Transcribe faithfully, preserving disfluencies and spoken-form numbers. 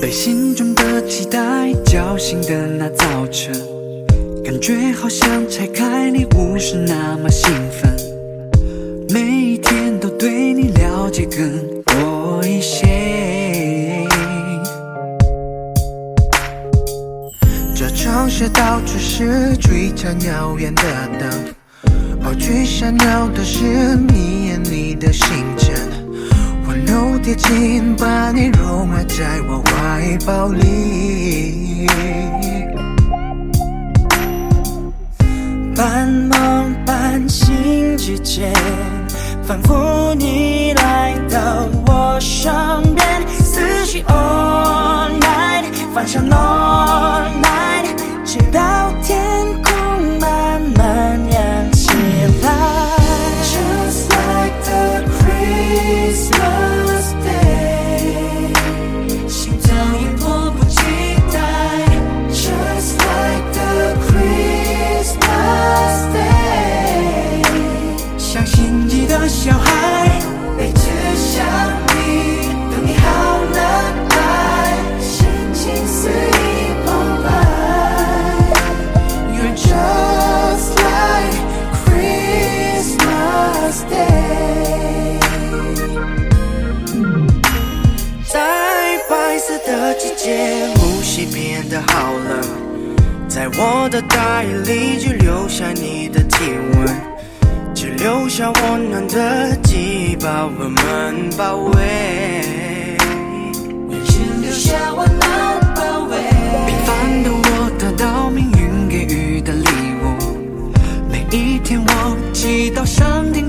被心中的期待叫醒的那早晨，感觉好像拆开礼物是那么兴奋，每一天都对你了解更多一些。 这城市到处是璀璨耀眼的灯，而最闪耀的是你眼里的星辰。温柔贴近，把你融化在我怀抱里。 半梦半醒之间，仿佛你来到我身边，思绪 all night， 放上 all night， 直到天空慢慢亮起来。Just like the Christmas day， 心早已迫不及待。Just like the Christmas day， 像心急的小孩，被指向你，等你好了爱，心情肆意澎湃。You're just like Christmas day。 在白色的季节，呼吸变得好冷，在我的大衣里只留下你的体温，只留下温暖的记忆把我们包围，只留下温暖包围。 平凡的我得到命运给予的礼物，每一天我祈祷上天